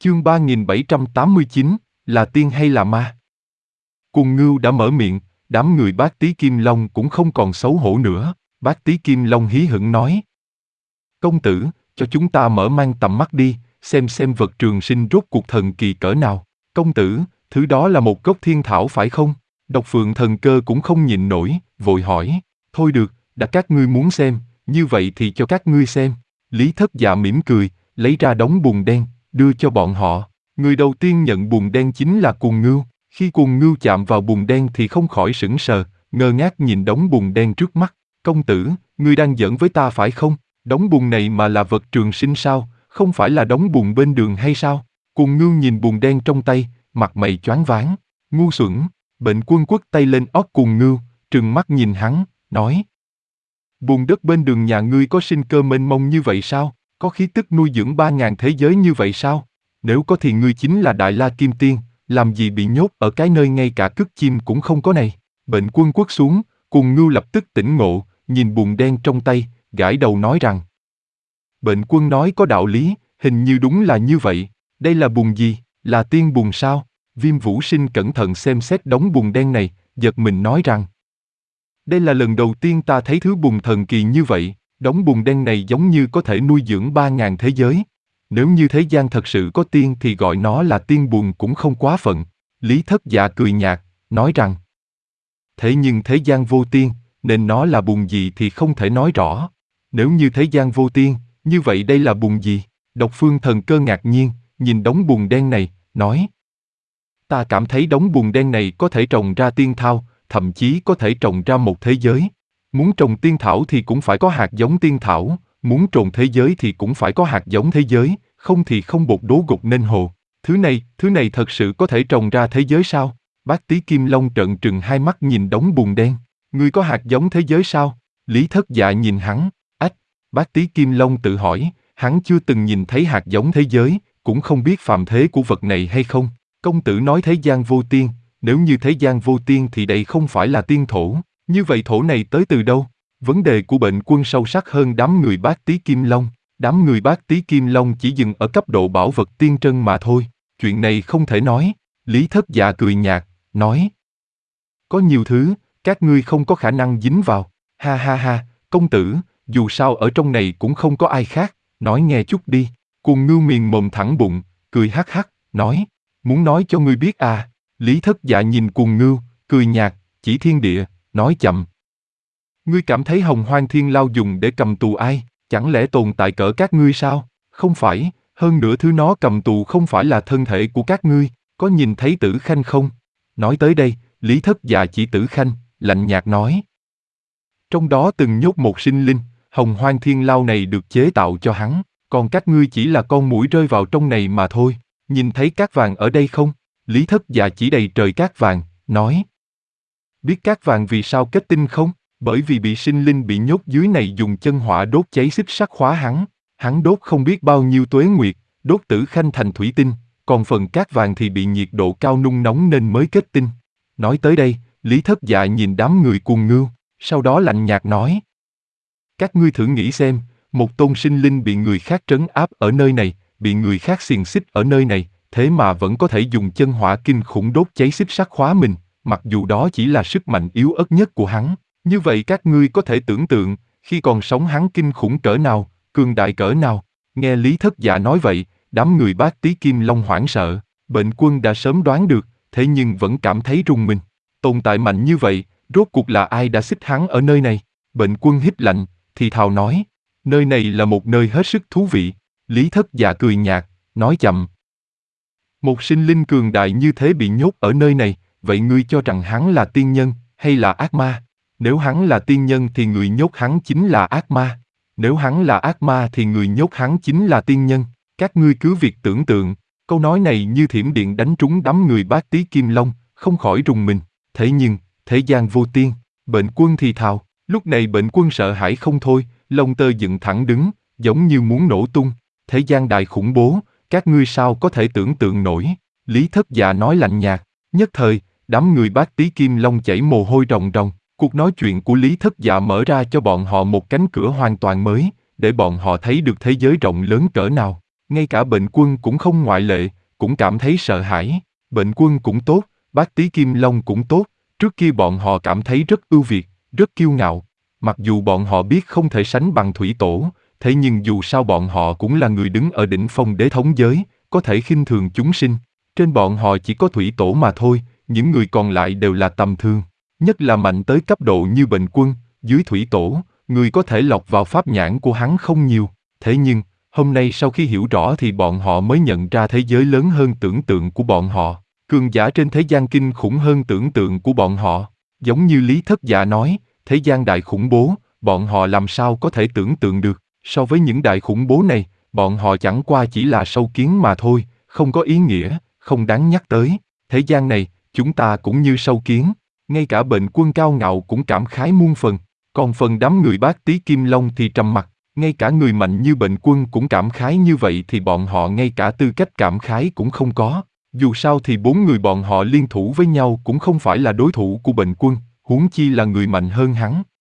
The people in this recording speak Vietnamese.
Chương 3789, là tiên hay là ma? Cùng Ngưu đã mở miệng, đám người Bát Tý Kim Long cũng không còn xấu hổ nữa. Bát Tý Kim Long hí hửng nói: Công tử, cho chúng ta mở mang tầm mắt đi, xem vật trường sinh rốt cuộc thần kỳ cỡ nào. Công tử, thứ đó là một gốc thiên thảo phải không? Độc Phượng Thần Cơ cũng không nhịn nổi, vội hỏi: Thôi được, đã các ngươi muốn xem, như vậy thì cho các ngươi xem. Lý Thất Dạ mỉm cười, lấy ra đống bùn đen, đưa cho bọn họ. Người đầu tiên nhận bùn đen chính là Cuồng Ngưu. Khi Cuồng Ngưu chạm vào bùn đen thì không khỏi sững sờ, ngơ ngác nhìn đống bùn đen trước mắt. Công tử, ngươi đang giỡn với ta phải không? Đống bùn này mà là vật trường sinh sao? Không phải là đống bùn bên đường hay sao? Cuồng Ngưu nhìn bùn đen trong tay, mặt mày choáng váng. Ngu xuẩn! Bệnh Quân quất tay lên ót Cuồng Ngưu, trừng mắt nhìn hắn, nói: Bùn đất bên đường nhà ngươi có sinh cơ mênh mông như vậy sao? Có khí tức nuôi dưỡng 3.000 thế giới như vậy sao? Nếu có thì ngươi chính là Đại La Kim Tiên, làm gì bị nhốt ở cái nơi ngay cả cứt chim cũng không có này? Bệnh Quân quất xuống, Cuồng Ngưu lập tức tỉnh ngộ, nhìn bùn đen trong tay, gãi đầu nói rằng: Bệnh Quân nói có đạo lý, hình như đúng là như vậy. Đây là bùn gì? Là tiên bùn sao? Viêm Vũ Sinh cẩn thận xem xét đống bùn đen này, giật mình nói rằng: Đây là lần đầu tiên ta thấy thứ bùn thần kỳ như vậy. Đống bùn đen này giống như có thể nuôi dưỡng 3.000 thế giới. Nếu như thế gian thật sự có tiên thì gọi nó là tiên bùn cũng không quá phận. Lý Thất Dạ cười nhạt, nói rằng: Thế nhưng thế gian vô tiên, nên nó là bùn gì thì không thể nói rõ. Nếu như thế gian vô tiên, như vậy đây là bùn gì? Độc Phương Thần Cơ ngạc nhiên, nhìn đống bùn đen này, nói: Ta cảm thấy đống bùn đen này có thể trồng ra tiên thảo, thậm chí có thể trồng ra một thế giới. Muốn trồng tiên thảo thì cũng phải có hạt giống tiên thảo, muốn trồng thế giới thì cũng phải có hạt giống thế giới, không thì không bột đố gục nên hồ. Thứ này thật sự có thể trồng ra thế giới sao? Bát Tý Kim Long trợn trừng hai mắt nhìn đống bùn đen. Ngươi có hạt giống thế giới sao? Lý Thất Dạ nhìn hắn, ách, Bát Tý Kim Long tự hỏi, hắn chưa từng nhìn thấy hạt giống thế giới, cũng không biết phàm thế của vật này hay không. Công tử nói thế gian vô tiên, nếu như thế gian vô tiên thì đây không phải là tiên thổ, như vậy thổ này tới từ đâu? Vấn đề của Bệnh Quân sâu sắc hơn đám người Bát Tý Kim Long. Đám người Bát Tý Kim Long chỉ dừng ở cấp độ bảo vật tiên trân mà thôi, chuyện này không thể nói. Lý Thất Dạ cười nhạt, nói: Có nhiều thứ, các ngươi không có khả năng dính vào. Ha ha ha, công tử, dù sao ở trong này cũng không có ai khác, nói nghe chút đi. Cuồng Ngưu miệng mồm thẳng bụng, cười hắc hắc, nói: Muốn nói cho ngươi biết à? Lý Thất Dạ nhìn Cuồng Ngưu, cười nhạt, chỉ thiên địa, nói chậm: Ngươi cảm thấy Hồng Hoang Thiên Lao dùng để cầm tù ai? Chẳng lẽ tồn tại cỡ các ngươi sao? Không phải, hơn nữa thứ nó cầm tù không phải là thân thể của các ngươi, có nhìn thấy Tử Khanh không? Nói tới đây, Lý Thất Dạ chỉ Tử Khanh, lạnh nhạt nói: Trong đó từng nhốt một sinh linh, Hồng Hoang Thiên Lao này được chế tạo cho hắn, còn các ngươi chỉ là con muỗi rơi vào trong này mà thôi. Nhìn thấy cát vàng ở đây không? Lý Thất Dạ chỉ đầy trời cát vàng, nói: Biết cát vàng vì sao kết tinh không? Bởi vì bị sinh linh bị nhốt dưới này dùng chân hỏa đốt cháy xích sắt khóa hắn đốt không biết bao nhiêu tuế nguyệt, đốt Tử Khanh thành thủy tinh, còn phần cát vàng thì bị nhiệt độ cao nung nóng nên mới kết tinh. Nói tới đây, Lý Thất Dạ nhìn đám người Cuồng Ngưu, sau đó lạnh nhạt nói: Các ngươi thử nghĩ xem, một tôn sinh linh bị người khác trấn áp ở nơi này, bị người khác xiềng xích ở nơi này, thế mà vẫn có thể dùng chân hỏa kinh khủng đốt cháy xích sắt khóa mình, mặc dù đó chỉ là sức mạnh yếu ớt nhất của hắn. Như vậy các ngươi có thể tưởng tượng, khi còn sống hắn kinh khủng cỡ nào, cường đại cỡ nào. Nghe Lý Thất Dạ nói vậy, đám người Bát Tý Kim Long hoảng sợ. Bệnh Quân đã sớm đoán được, thế nhưng vẫn cảm thấy rùng mình. Tồn tại mạnh như vậy, rốt cuộc là ai đã xích hắn ở nơi này? Bệnh Quân hít lạnh, thì thào nói: Nơi này là một nơi hết sức thú vị. Lý Thất Dạ cười nhạt, nói chậm: Một sinh linh cường đại như thế bị nhốt ở nơi này, vậy ngươi cho rằng hắn là tiên nhân, hay là ác ma? Nếu hắn là tiên nhân thì người nhốt hắn chính là ác ma. Nếu hắn là ác ma thì người nhốt hắn chính là tiên nhân. Các ngươi cứ việc tưởng tượng, câu nói này như thiểm điện đánh trúng đám người Bát Tý Kim Long, không khỏi rùng mình. Thế nhưng, thế gian vô tiên, Bệnh Quân thì thào. Lúc này Bệnh Quân sợ hãi không thôi, lông tơ dựng thẳng đứng, giống như muốn nổ tung. Thế gian đại khủng bố, các ngươi sao có thể tưởng tượng nổi? Lý Thất Dạ nói lạnh nhạt. Nhất thời, đám người Bát Tý Kim Long chảy mồ hôi ròng ròng. Cuộc nói chuyện của Lý Thất Dạ mở ra cho bọn họ một cánh cửa hoàn toàn mới, để bọn họ thấy được thế giới rộng lớn cỡ nào. Ngay cả Bệnh Quân cũng không ngoại lệ, cũng cảm thấy sợ hãi. Bệnh Quân cũng tốt, Bác Tý Kim Long cũng tốt, trước kia bọn họ cảm thấy rất ưu việt, rất kiêu ngạo. Mặc dù bọn họ biết không thể sánh bằng Thủy Tổ, thế nhưng dù sao bọn họ cũng là người đứng ở đỉnh phong đế thống giới, có thể khinh thường chúng sinh. Trên bọn họ chỉ có Thủy Tổ mà thôi, những người còn lại đều là tầm thường. Nhất là mạnh tới cấp độ như Bệnh Quân, dưới Thủy Tổ, người có thể lọt vào pháp nhãn của hắn không nhiều. Thế nhưng, hôm nay sau khi hiểu rõ thì bọn họ mới nhận ra thế giới lớn hơn tưởng tượng của bọn họ. Cường giả trên thế gian kinh khủng hơn tưởng tượng của bọn họ. Giống như Lý Thất Dạ nói, thế gian đại khủng bố, bọn họ làm sao có thể tưởng tượng được. So với những đại khủng bố này, bọn họ chẳng qua chỉ là sâu kiến mà thôi, không có ý nghĩa, không đáng nhắc tới. Thế gian này, chúng ta cũng như sâu kiến. Ngay cả Bệnh Quân cao ngạo cũng cảm khái muôn phần. Còn phần đám người Bác Tý Kim Long thì trầm mặc. Ngay cả người mạnh như Bệnh Quân cũng cảm khái như vậy thì bọn họ ngay cả tư cách cảm khái cũng không có. Dù sao thì 4 người bọn họ liên thủ với nhau cũng không phải là đối thủ của Bệnh Quân, huống chi là người mạnh hơn hắn.